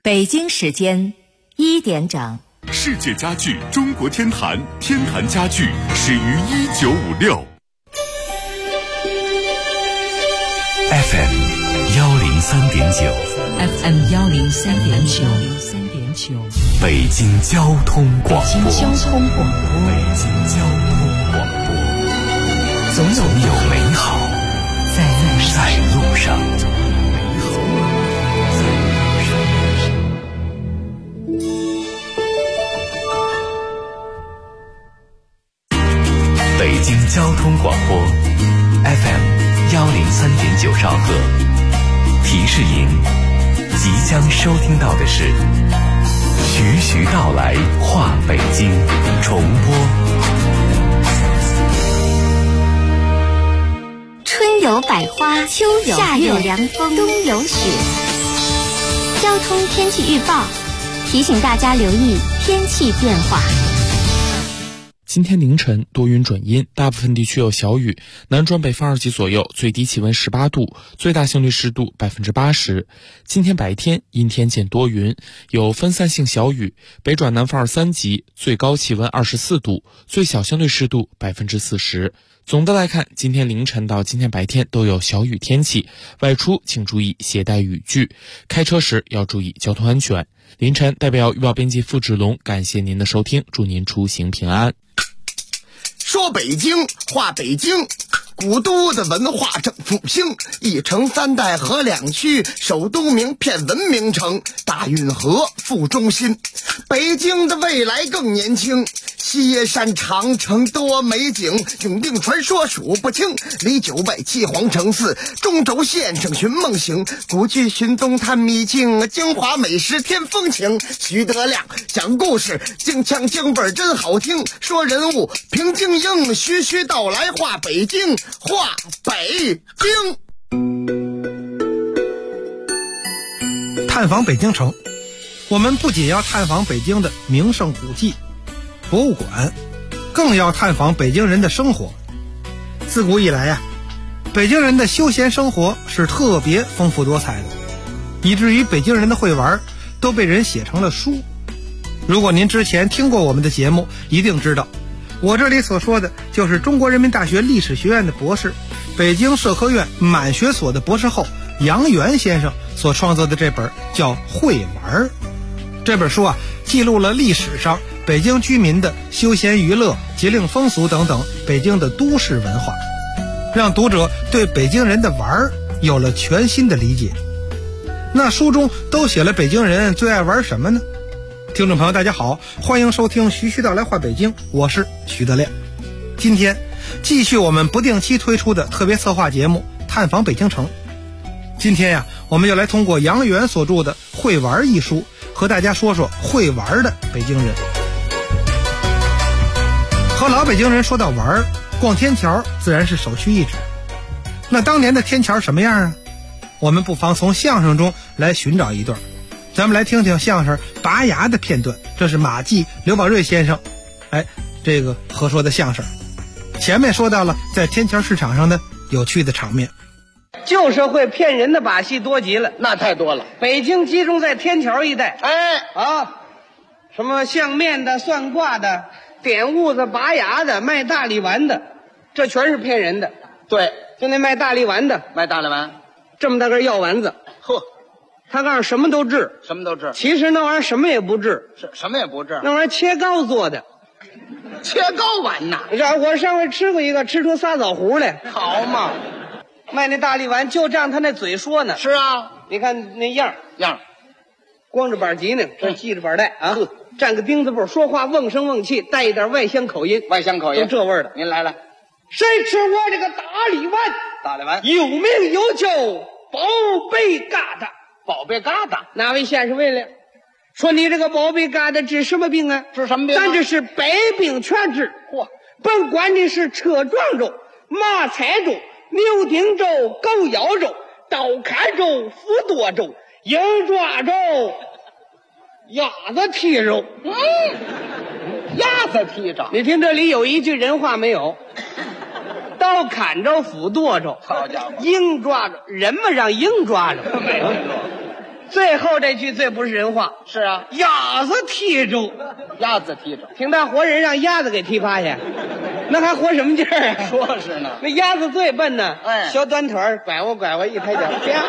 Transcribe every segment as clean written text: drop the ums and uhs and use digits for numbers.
北京时间1点整。 世界家具中国天坛，天坛家具始于1956。FM 103.9 FM 103.9， 北京交通广播。 北京交通广播， 总有美好在路上。北京交通广播 FM 103.9兆赫，提示您即将收听到的是徐徐道来话北京重播。 春有百花，秋有夏有凉风，冬有雪。交通天气预报提醒大家留意天气变化。 今天凌晨多云转阴，大部分地区有小雨，南转北风2级左右，最低气温18度，最大相对湿度80%。今天白天阴天见多云，有分散性小雨，北转南风3级，最高气温24度，最小相对湿度40%。总的来看，今天凌晨到今天白天都有小雨天气，外出请注意携带雨具，开车时要注意交通安全。凌晨代表预报编辑付志龙感谢您的收听，祝您出行平安。 说北京话北京，古都的文化正复兴，一城三代合两区，首都名片文明城，大运河副中心。北京的未来更年轻，西山长城多美景，永定传说数不清，离9拜七皇城寺，中轴线上寻梦行，古剧寻踪探秘境，京华美食添风情。徐德亮讲故事，京腔京味真好听，说人物平京英，徐徐道来话北京，话北京。 探访北京城，我们不仅要探访北京的名胜古迹、博物馆，更要探访北京人的生活。自古以来呀，北京人的休闲生活是特别丰富多彩的，以至于北京人的会玩都被人写成了书。如果您之前听过我们的节目，一定知道我这里所说的就是中国人民大学历史学院的博士，北京社科院满学所的博士后杨元先生所创作的这本叫《会玩》。这本书记录了历史上北京居民的休闲娱乐、节令风俗等等北京的都市文化，让读者对北京人的玩有了全新的理解。那书中都写了北京人最爱玩什么呢？听众朋友大家好，欢迎收听徐徐道来话北京，我是徐德亮。今天继续我们不定期推出的特别策划节目探访北京城。今天我们就来通过杨元所著的《会玩》一书，和大家说说会玩的北京人。和老北京人说到玩，逛天桥自然是首屈一指。那当年的天桥什么样啊？我们不妨从相声中来寻找一段。咱们来听听相声拔牙的片段，这是马季、刘宝瑞先生这个合说的相声。前面说到了在天桥市场上的有趣的场面。 旧社会骗人的把戏多极了， 那太多了。 北京集中在天桥一带。什么相面的、算卦的、点痦子、拔牙的、卖大力丸的，这全是骗人的。 对， 就那卖大力丸的， 卖大力丸， 这么大根药丸子，他告诉什么都治， 什么都治。 其实那玩意儿什么也不治， 什么也不治。 那玩意儿切糕做的， 切糕丸呐。 我上回吃过一个，吃出仨枣核来， 好嘛。 卖那大力丸就仗他那嘴说呢。 是啊， 你看那样，光着板脊呢，这系着板带站个钉子步，说话瓮声瓮气，带一点外乡口音，都这味儿的。 您来了， 谁吃我这个大力丸？ 大力丸有名有叫，宝贝疙瘩。 宝贝疙瘩， 哪位先生问了？说你这个宝贝疙瘩治什么病啊？ 治什么病？ 咱这是百病全治。甭管你是车撞着、马踩着、牛顶着、狗咬着、刀砍着、斧剁着、鹰抓着、鸭子踢着。 鸭子踢着。 你听这里有一句人话没有？刀砍着，斧剁着， 好家伙， 鹰抓着，人们让鹰抓着， 没有。 最后这句最不是人话。 是啊， 鸭子踢着， 鸭子踢着， 挺大活人让鸭子给踢趴下，那还活什么劲儿啊？ 说是呢。 那鸭子最笨呢， 哎小短腿儿拐过拐过一抬脚，啪，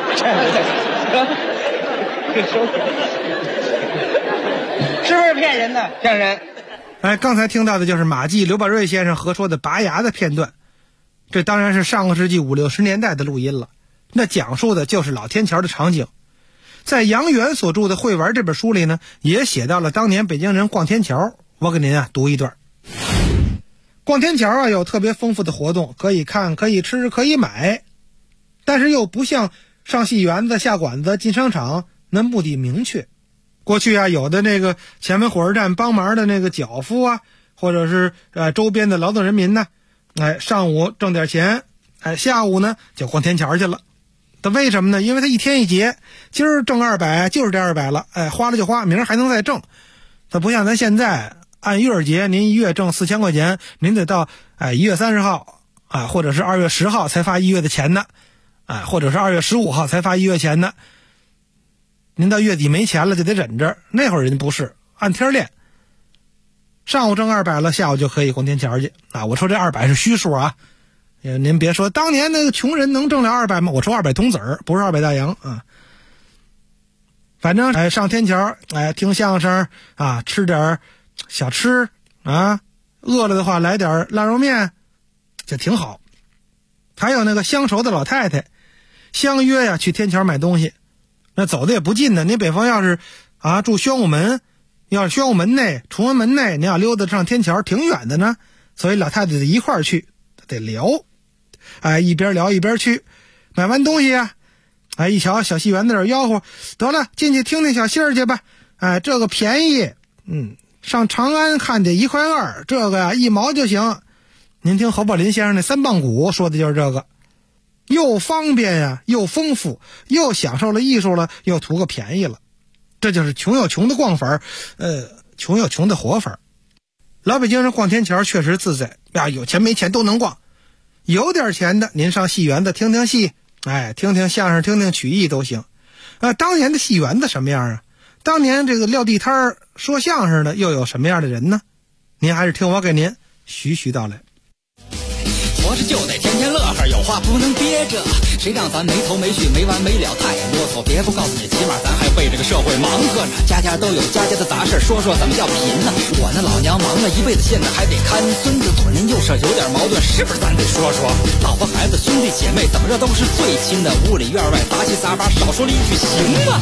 是不是骗人的？ 骗人。 哎，刚才听到的就是马季、刘宝瑞先生合说的拔牙的片段，这当然是上个世纪50、60年代的录音了。那讲述的就是老天桥的场景。在杨元所著的《会玩》这本书里呢，也写到了当年北京人逛天桥。我给您读一段。逛天桥有特别丰富的活动，可以看，可以吃，可以买，但是又不像上戏园子、下馆子、进商场那目的明确。过去有的那个前门火车站帮忙的那个脚夫或者是周边的劳动人民呢，上午挣点钱，下午呢就逛天桥去了。他为什么呢？因为他一天一节，今儿挣200就是这200了，花了就花，明儿还能再挣。他不像咱现在按月结，您一月挣4000块钱，您得到1月30号或者是2月10号才发1月的钱呢，或者是2月15号才发1月钱呢。您到月底没钱了就得忍着。那会儿人不是按天练，上午挣200了，下午就可以逛天桥去我说这200是虚数啊，您别说当年那个穷人能挣了200吗？我说200铜子儿，不是200大洋啊。反正上天桥听相声吃点小吃饿了的话来点腊肉面就挺好。还有那个相熟的老太太相约去天桥买东西，那走的也不近呢。您北方要是住宣武门，要是宣武门内、崇文门内，您要溜达上天桥挺远的呢，所以老太太得一块儿去，得聊，一边聊一边去。买完东西一瞧小戏园子这吆喝，得了，进去听听小戏儿去吧。这个便宜，上长安看得1块2，这个1毛就行。您听侯宝林先生那3棒鼓说的就是这个，又方便又丰富，又享受了艺术了，又图个便宜了。这就是穷有穷的逛法，穷有穷的活法。老北京人逛天桥确实自在有钱没钱都能逛。有点钱的您上戏园子听听戏，听听相声，听听曲艺都行。当年的戏园子什么样当年这个撂地摊说相声的又有什么样的人呢？您还是听我给您徐徐道来。 活着就得天天乐呵，有话不能憋着，谁让咱没头没绪没完没了太啰嗦。别不告诉你，起码咱还为这个社会忙活着，家家都有家家的杂事，说说怎么叫贫呢？我那老娘忙了一辈子，现在还得看孙子，左邻右舍有点矛盾，是不是咱得说说？老婆孩子兄弟姐妹怎么着都是最亲的，屋里院外杂七杂八，少说了一句行吗？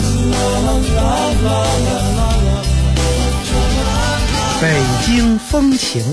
北京风情。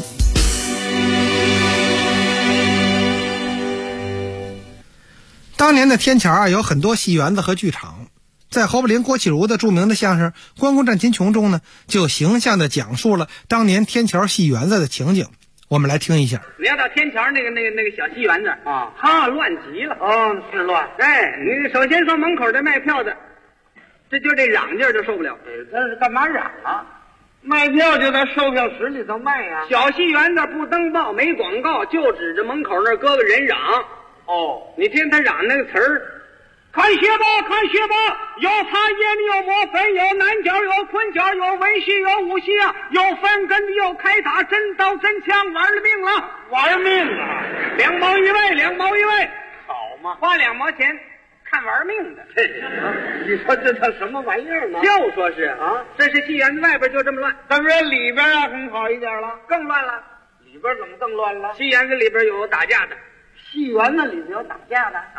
当年的天桥有很多戏园子和剧场，在侯宝林、郭启儒的著名的相声《关公战秦琼》中呢，就形象地讲述了当年天桥戏园子的情景。我们来听一下。 你要到天桥那个小戏园子乱极了。是乱。你首先说门口这卖票的，这就这嚷劲儿就受不了。 这是干嘛嚷卖票就在售票室里头卖小戏园子不登报没广告，就指着门口那搁个人嚷。你听他嚷那个词儿，看学吧，看学吧，有茶叶的，有磨粉，有南角，有昆角，有文戏，有武戏有分根的，有开打，真刀真枪，玩了命了， 玩命 2毛一位，2毛一位， 好嘛， 花2毛钱看玩命的。 你说这叫什么玩意儿呢？ 就说是这是戏园子外边就这么乱， 咱们里边很好一点了， 更乱了。 里边怎么更乱了？ 戏园子里边有打架的， 戏园子里边有打架的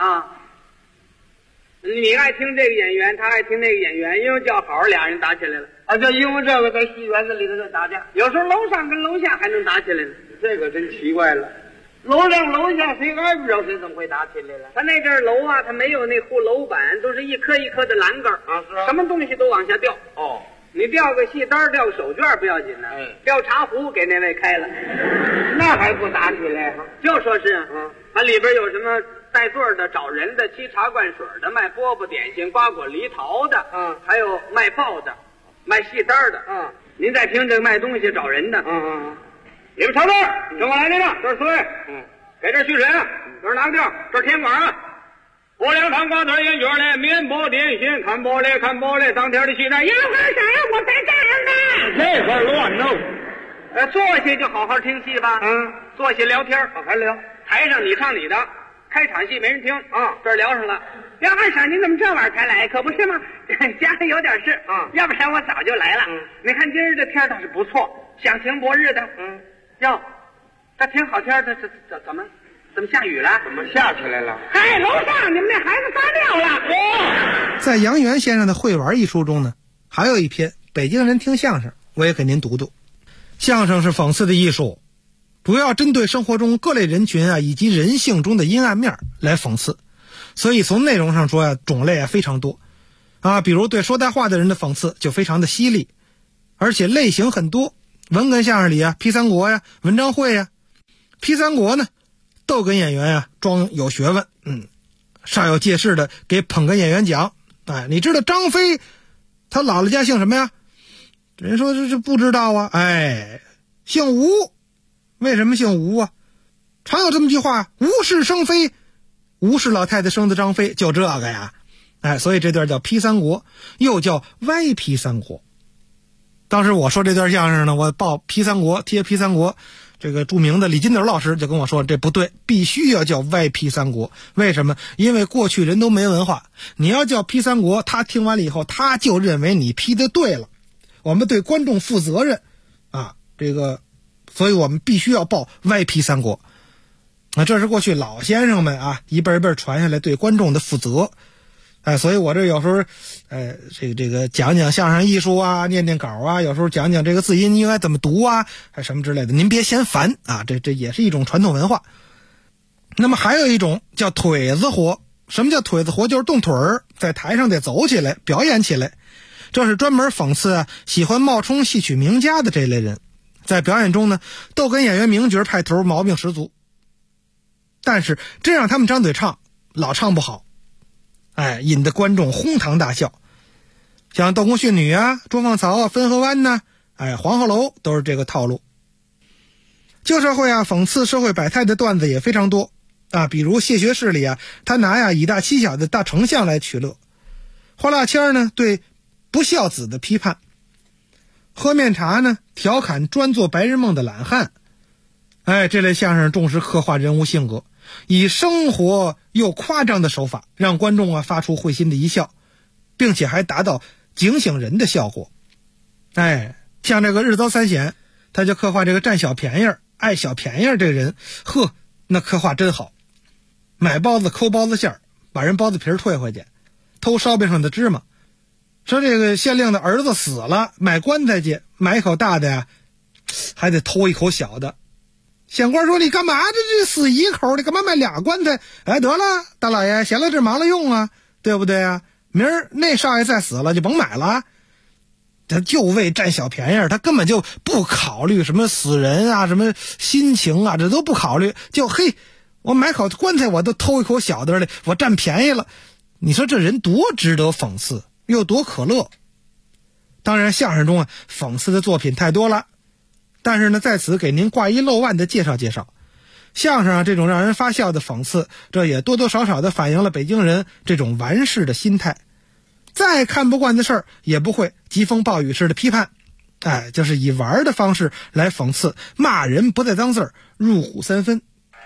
你爱听这个演员，他爱听那个演员，因为叫好俩人打起来了就因为这个在戏园子里头就打架， 有时候楼上跟楼下还能打起来呢。 这个真奇怪了，楼上楼下谁挨不着谁怎么会打起来了？ 他那阵楼他没有那护楼板，都是一颗一颗的栏杆是什么东西都往下掉。你掉个戏单，掉个手绢不要紧呢，掉茶壶给那位开了， 那还不打起来就说是它里边有什么带座的、找人的、沏茶灌水的、卖饽饽点心、瓜果梨桃的，还有卖报的、卖戏单的，您再听这个卖东西找人的，里边瞧这儿，跟我来这个，这是四位，给这续水，这是拿个地儿，这是天管我俩看瓜子烟卷嘞，面包点心，看玻璃看玻璃，当天的西单要干啥呀？我在这儿呢。这块乱弄。坐下就好好听戏吧。坐下聊天，好好聊。台上你唱你的，开场戏没人听啊，这儿聊上了。梁二婶，你怎么这晚才来？可不是吗？家里有点事啊，要不然我早就来了。你看今儿这天倒是不错，响晴博日的。哟，这挺好天的，这怎么下雨了？怎么下起来了？嗨，楼上你们那孩子发尿了。 在杨元先生的《会玩》一书中呢，还有一篇《北京人听相声》，我也给您读读。相声是讽刺的艺术，主要针对生活中各类人群啊，以及人性中的阴暗面来讽刺，所以从内容上说种类非常多啊。比如对说大话的人的讽刺就非常的犀利，而且类型很多。文哏相声里批三国呀、文章会呀。批三国呢，逗哏演员装有学问，煞有介事的给捧哏演员讲，你知道张飞他姥姥家姓什么呀？人说这不知道啊，姓吴。为什么姓吴啊？常有这么句话，吴氏生非，吴氏老太太生的张飞，就这个呀。所以这段叫批三国，又叫歪批三国。当时我说这段相声呢，我报批三国，贴批三国，这个著名的李金斗老师就跟我说，这不对，必须要叫歪批三国。为什么？因为过去人都没文化，你要叫批三国，他听完了以后，他就认为你批的对了。我们对观众负责任啊，所以我们必须要报歪批三国。这是过去老先生们一辈一辈传下来对观众的负责。所以我这有时候这个讲讲相声艺术啊，念念稿啊，有时候讲讲这个字音应该怎么读啊，什么之类的，您别嫌烦啊，这也是一种传统文化。那么还有一种叫腿子活。什么叫腿子活？就是动腿儿，在台上得走起来，表演起来。这是专门讽刺喜欢冒充戏曲名家的这类人，在表演中呢，逗哏演员名角派头，毛病十足。但是真让他们张嘴唱，老唱不好，引得观众哄堂大笑。像斗公训女啊、捉放曹啊、汾河湾呢、黄鹤楼都是这个套路。旧社会讽刺社会百态的段子也非常多比如谢学士里他拿以大欺小的大丞相来取乐。花蜡签呢对不孝子的批判，喝面茶呢调侃专做白日梦的懒汉。这类相声重视刻画人物性格，以生活又夸张的手法让观众发出会心的一笑，并且还达到警醒人的效果。像这个日遭三险，他就刻画这个占小便宜爱小便宜这个人，那刻画真好。买包子抠包子馅儿，把人包子皮退回去，偷烧饼上的芝麻。说这个县令的儿子死了，买棺材去，买一口大的还得偷一口小的。县官说，你干嘛这死一口，你干嘛买俩棺材？得了，大老爷闲了这忙了用啊，对不对啊？明儿那少爷再死了就甭买了。他就为占小便宜，他根本就不考虑什么死人什么心情这都不考虑，就我买口棺材我都偷一口小的，我占便宜了。你说这人多值得讽刺，又多可乐。当然相声中讽刺的作品太多了，但是呢在此给您挂一漏万的介绍介绍。相声这种让人发笑的讽刺，这也多多少少的反映了北京人这种玩世的心态。再看不惯的事儿也不会疾风暴雨式的批判，就是以玩的方式来讽刺，骂人不带脏字儿，入虎三分。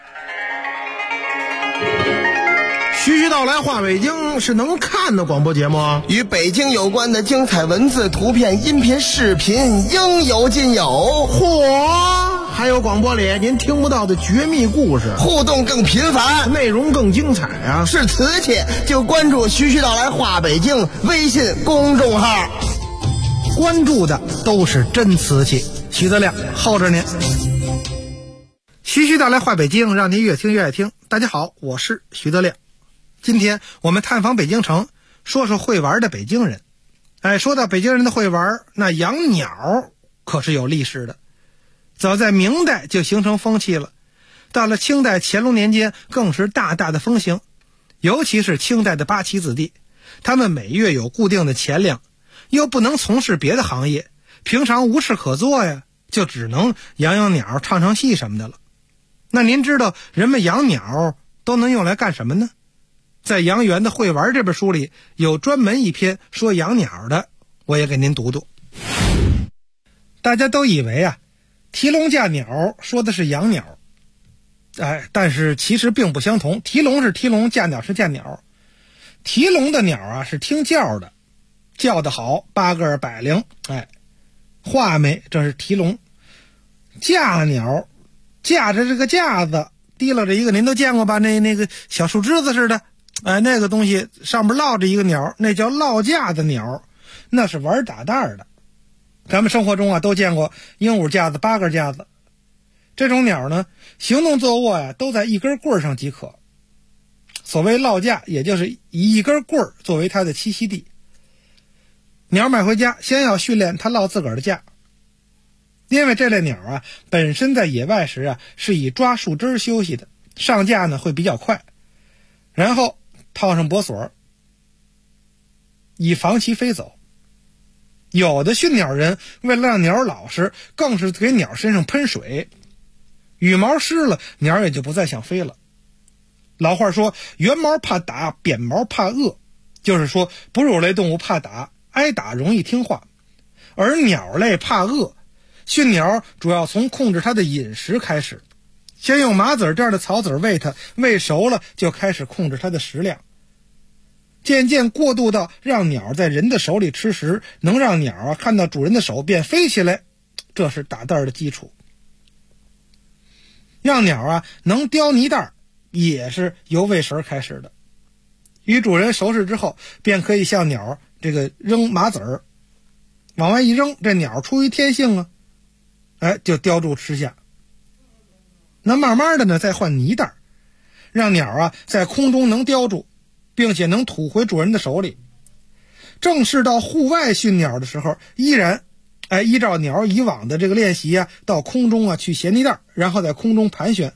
徐徐道来话北京是能看的广播节目， 与北京有关的精彩文字、图片、音频、视频应有尽有。 嚯，还有广播里您听不到的绝密故事， 互动更频繁， 内容更精彩是瓷器就关注徐徐道来话北京微信公众号， 关注的都是真瓷器。徐德亮候着您。徐徐道来话北京，让您越听越爱听。大家好，我是徐德亮。今天我们探访北京城，说说会玩的北京人。说到北京人的会玩，那养鸟可是有历史的。早在明代就形成风气了，到了清代乾隆年间更是大大的风行。尤其是清代的八旗子弟，他们每月有固定的钱粮，又不能从事别的行业，平常无事可做就只能养鸟、唱唱戏什么的了。那您知道人们养鸟都能用来干什么呢？ 在杨元的《会玩》这本书里有专门一篇说养鸟的，我也给您读读。大家都以为啊，提笼架鸟说的是养鸟，但是其实并不相同。提笼是提笼，架鸟是架鸟。提笼的鸟啊是听叫的，叫得好，八个百灵，画眉，这是提笼。架鸟架着这个架子，提拉着一个，您都见过吧？那个小树枝子似的，那个东西上面落着一个鸟，那叫落架的鸟，那是玩打蛋的。咱们生活中啊都见过鹦鹉架子、八个架子，这种鸟呢，行动坐卧呀都在一根棍上即可。所谓落架，也就是以一根棍作为它的栖息地。鸟买回家，先要训练它落自个儿的架，因为这类鸟啊本身在野外时啊是以抓树枝休息的，上架呢会比较快，然后套上脖索，以防其飞走。有的训鸟人为了让鸟老实，更是给鸟身上喷水，羽毛湿了，鸟也就不再想飞了。老话说，圆毛怕打，扁毛怕饿，就是说哺乳类动物怕打，挨打容易听话，而鸟类怕饿。训鸟主要从控制它的饮食开始，先用麻籽这样的草籽喂它，喂熟了就开始控制它的食量，渐渐过渡到让鸟在人的手里吃食，能让鸟啊看到主人的手便飞起来，这是打蛋的基础。让鸟啊能叼泥蛋也是由喂食开始的，与主人熟识之后，便可以向鸟这个扔麻籽儿，往外一扔，这鸟出于天性啊，就叼住吃下。那慢慢的呢，再换泥蛋，让鸟啊在空中能叼住，并且能吐回主人的手里。正式到户外训鸟的时候，依然依照鸟以往的这个练习啊，到空中啊去衔泥蛋，然后在空中盘旋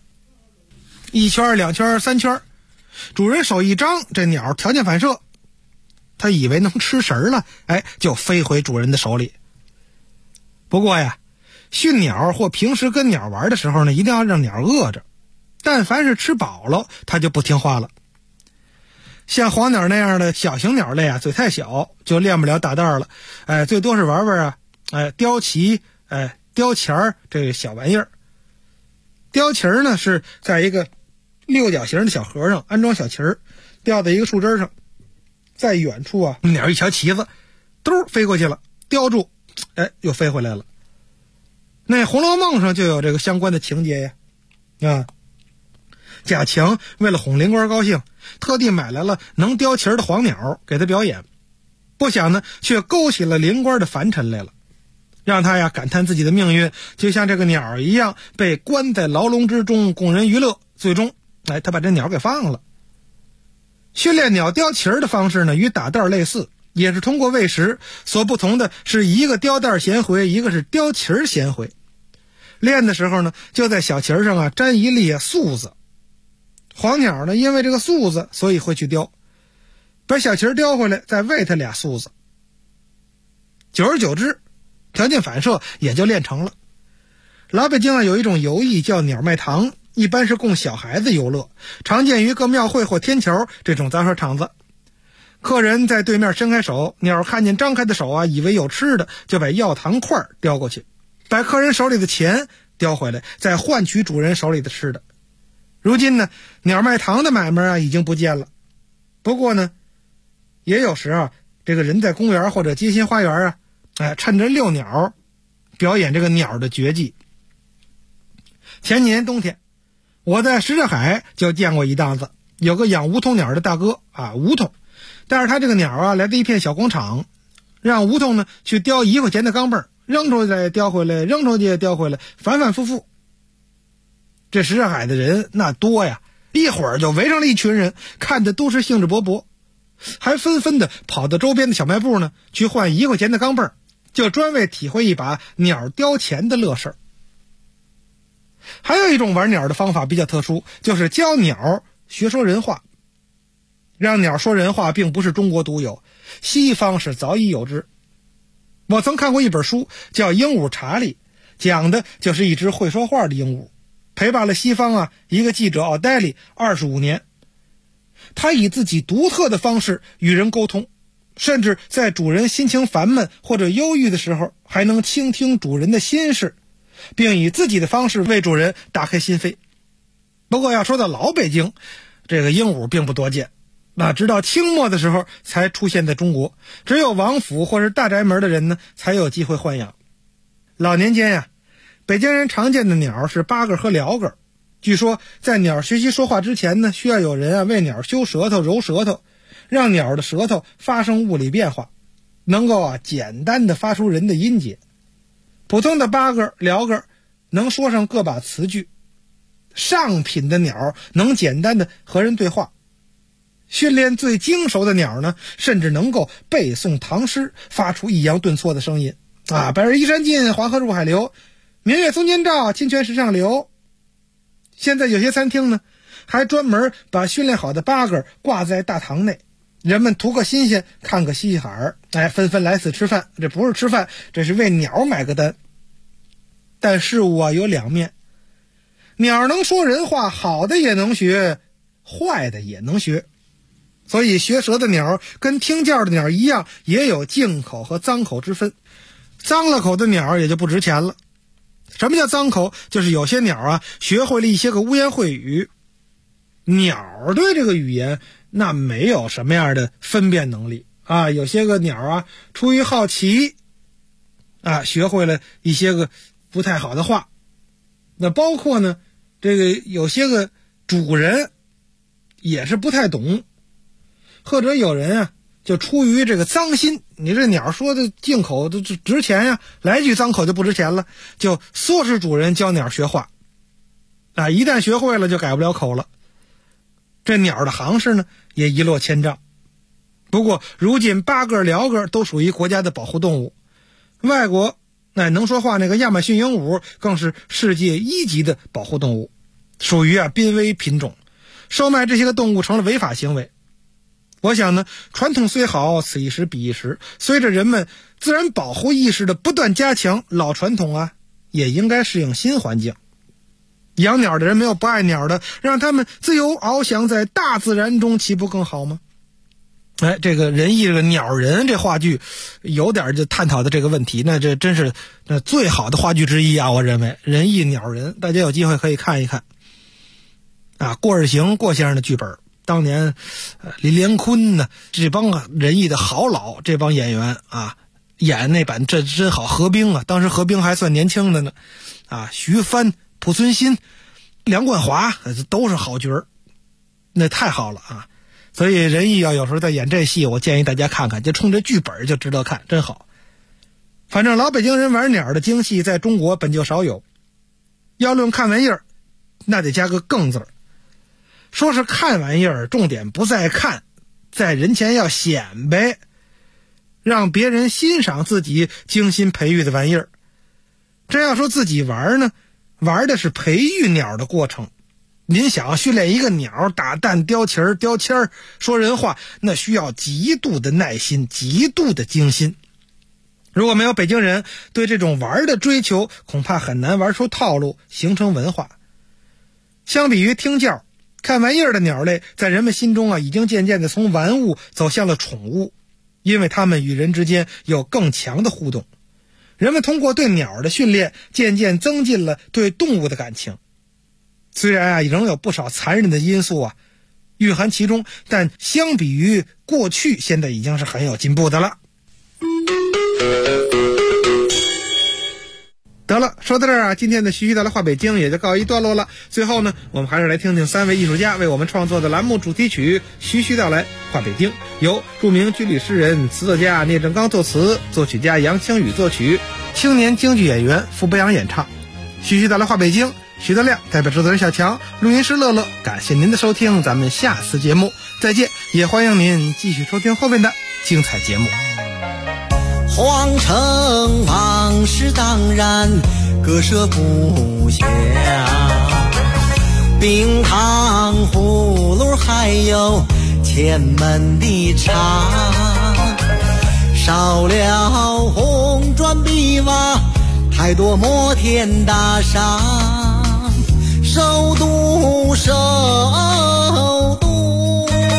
1圈、2圈、3圈，主人手一张，这鸟条件反射，他以为能吃食了，就飞回主人的手里。不过呀，训鸟或平时跟鸟玩的时候呢，一定要让鸟饿着，但凡是吃饱了，它就不听话了。像黄鸟那样的小型鸟类啊，嘴太小，就练不了打蛋了，最多是玩玩啊，叼旗，叼钱儿这个小玩意儿。叼旗儿呢是在一个六角形的小盒上安装小旗儿，吊在一个树枝上，在远处啊，鸟一瞧旗子，嘟飞过去了，叼住，又飞回来了。那《红楼梦》上就有这个相关的情节呀，贾强为了哄灵官高兴，特地买来了能叼旗儿的黄鸟给他表演，不想呢却勾起了灵官的凡尘来了，让他呀感叹自己的命运就像这个鸟一样，被关在牢笼之中供人娱乐，最终他把这鸟给放了。训练鸟叼旗儿的方式呢与打蛋类似，也是通过喂食，所不同的是一个叼蛋衔回，一个是叼旗儿衔回。练的时候呢，就在小旗儿上啊粘一粒素子。黄鸟呢因为这个素子，所以会去叼，把小旗儿叼回来，再喂它俩素子。久而久之，条件反射也就练成了。老北京啊有一种游艺叫鸟卖糖，一般是供小孩子游乐，常见于各庙会或天桥这种杂耍场子。客人在对面伸开手，鸟看见张开的手啊，以为有吃的，就把药糖块叼过去，把客人手里的钱叼回来，再换取主人手里的吃的。如今呢，鸟卖糖的买卖啊已经不见了。不过呢，也有时啊，这个人在公园或者街心花园啊，趁着遛鸟，表演这个鸟的绝技。前年冬天，我在什刹海就见过一档子，有个养梧桐鸟的大哥啊，梧桐带着他这个鸟啊来到一片小广场，让梧桐呢去叼1块钱的钢镚，扔出去叼回来，扔出去叼回来，反反复复。这什刹海的人那多呀，一会儿就围上了一群人，看的都是兴致勃勃，还纷纷的跑到周边的小卖部呢去换1块钱的钢镚，就专为体会一把鸟叼钱的乐事儿。还有一种玩鸟的方法比较特殊，就是教鸟学说人话。让鸟说人话并不是中国独有，西方是早已有之。我曾看过一本书叫《鹦鹉查理》，讲的就是一只会说话的鹦鹉，陪伴了西方一个记者奥黛丽25年。 他以自己独特的方式与人沟通，甚至在主人心情烦闷或者忧郁的时候，还能倾听主人的心事，并以自己的方式为主人打开心扉。不过要说到老北京，这个鹦鹉并不多见，直到清末的时候才出现在中国，只有王府或是大宅门的人呢才有机会豢养。老年间呀，北京人常见的鸟是八哥和鹩哥。据说在鸟学习说话之前呢，需要有人为鸟修舌头、揉舌头，让鸟的舌头发生物理变化，能够简单的发出人的音节。普通的八哥、鹩哥能说上个把词句，上品的鸟能简单的和人对话。训练最精熟的鸟呢，甚至能够背诵唐诗，发出抑扬顿挫的声音白日依山尽，黄河入海流，明月松间照，清泉石上流。现在有些餐厅呢，还专门把训练好的八哥挂在大堂内，人们图个新鲜，看个稀罕纷纷来此吃饭。这不是吃饭，这是为鸟买个单。但事物有两面，鸟能说人话，好的也能学，坏的也能学。所以学舌的鸟跟听叫的鸟一样，也有净口和脏口之分。脏了口的鸟也就不值钱了。什么叫脏口？就是有些鸟学会了一些个污言秽语，鸟对这个语言那没有什么样的分辨能力有些个鸟出于好奇学会了一些个不太好的话。那包括呢，这个有些个主人也是不太懂，或者有人就出于这个脏心，你这鸟说的净口都值钱来句脏口就不值钱了，就唆使主人教鸟学话一旦学会了就改不了口了。这鸟的行市呢也一落千丈。不过如今八哥、鹩哥都属于国家的保护动物，外国能说话那个亚马逊鹦鹉更是世界1级的保护动物，属于濒危品种，售卖这些个动物成了违法行为。我想呢，传统虽好，此一时彼一时，随着人们自然保护意识的不断加强，老传统也应该适应新环境。养鸟的人没有不爱鸟的，让他们自由翱翔在大自然中，岂不更好吗？这个仁义这个鸟人这话剧有点就探讨的这个问题，那这真是最好的话剧之一我认为仁义鸟人，大家有机会可以看一看郭日行郭先生的剧本，当年林连坤呢这帮仁义的好老，这帮演员演那版这真好。何冰当时何冰还算年轻的呢徐帆、濮存昕、梁冠华都是好角儿，那太好了所以仁义有时候在演这戏，我建议大家看看，就冲这剧本就值得看，真好。反正老北京人玩鸟的精细在中国本就少有，要论看玩意儿，那得加个更字儿。说是看玩意儿，重点不在看，在人前要显摆，让别人欣赏自己精心培育的玩意儿。真要说自己玩呢，玩的是培育鸟的过程。您想要训练一个鸟打蛋、雕旗儿、雕签儿、说人话，那需要极度的耐心，极度的精心。如果没有北京人对这种玩的追求，恐怕很难玩出套路，形成文化。相比于听叫、看玩意儿的鸟类，在人们心中已经渐渐的从玩物走向了宠物，因为它们与人之间有更强的互动。人们通过对鸟的训练，渐渐增进了对动物的感情。虽然仍有不少残忍的因素蕴含其中，但相比于过去，现在已经是很有进步的了。得了，说到这儿今天的徐徐道来话北京也就告一段落了。最后呢，我们还是来听听3位艺术家为我们创作的栏目主题曲《徐徐道来话北京》，由著名军旅诗人、词作家聂政刚作词，作曲家杨清宇作曲，青年京剧演员傅博阳演唱。徐徐道来话北京，徐德亮代表制作人小强，录音师乐乐，感谢您的收听，咱们下次节目再见，也欢迎您继续收听后面的精彩节目。 皇城往事当然割舍不下，冰糖葫芦还有前门的茶，少了红砖碧瓦，太多摩天大厦，首都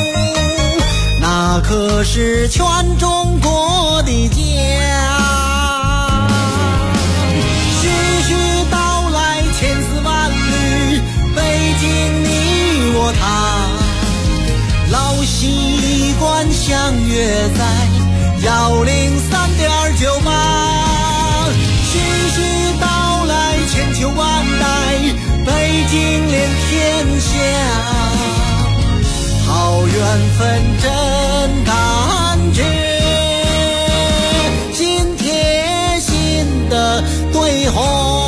可是全中国的家。徐徐道来千丝万缕，北京你我他，老习惯相约在103.9吧。徐徐道来千秋万代，北京连天下，好缘分真感觉，心贴心的对话。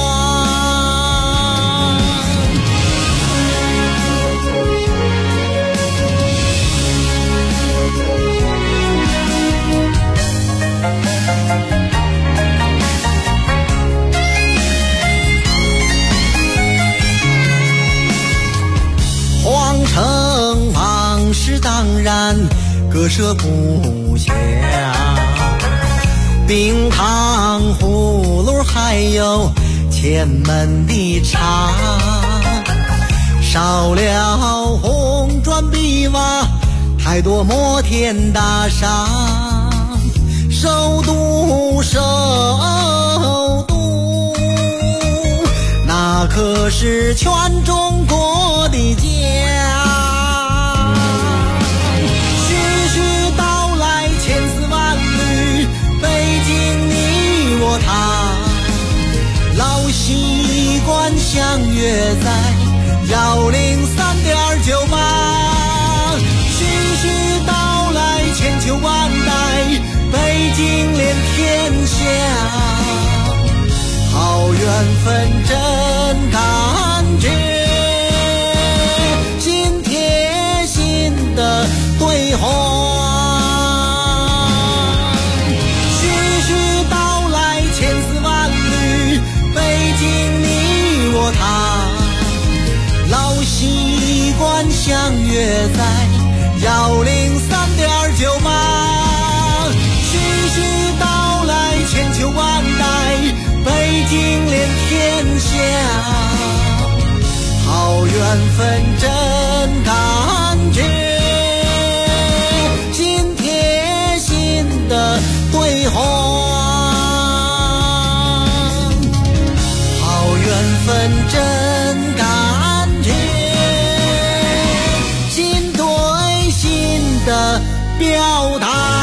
皇城往事当然割舍不下，冰糖葫芦还有前门的茶，少了红砖碧瓦，太多摩天大厦。首都首都，那可是全中国的家。徐徐道来千丝万缕，北京你我他，老习惯相约在103.9吧。徐徐道来千秋万代，北京连天下，好缘分真感觉，心贴心的对话。徐徐道来千丝万缕，北京你我他，老习惯相约在103.9吧。千秋万代，北京连天下，好缘分真感觉，心贴心的对话。好缘分真感觉，心对心的表达。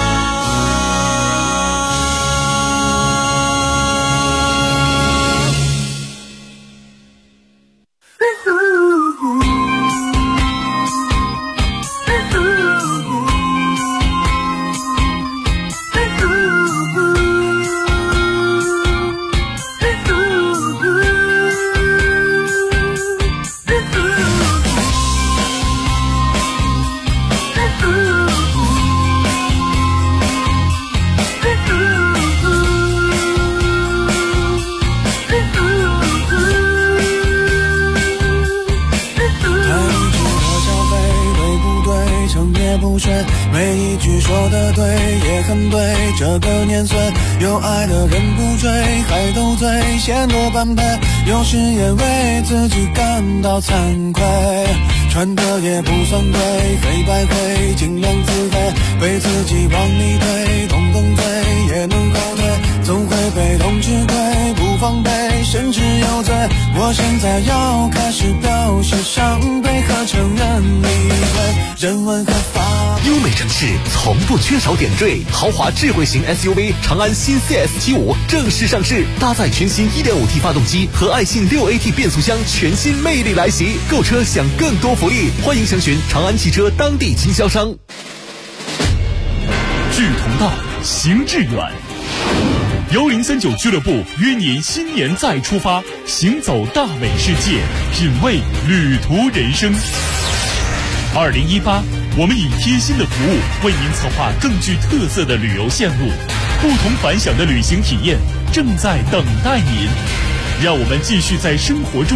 每一句说得对也很对，这个年岁有爱的人不追，还斗嘴显得般配，有时也为自己感到惭愧，穿的也不算贵，黑白灰尽量自黑，被自己往里推，动动嘴也能后退，总会被动吃亏，不防备甚至有罪。我现在要开始表现伤悲和承认理会，人文和法。 优美城市从不缺少点缀，豪华智慧型 SUV 长安新 CS75 正式上市，搭载全新 1.5T 发动机和爱信 6AT 变速箱，全新魅力来袭。购车享更多福利，欢迎详询长安汽车当地经销商。 志同道，行致远。1039俱乐部约您新年再出发，行走大美世界，品味旅途人生。2018，我们以贴心的服务为您策划更具特色的旅游线路，不同凡响的旅行体验正在等待您。让我们继续在生活中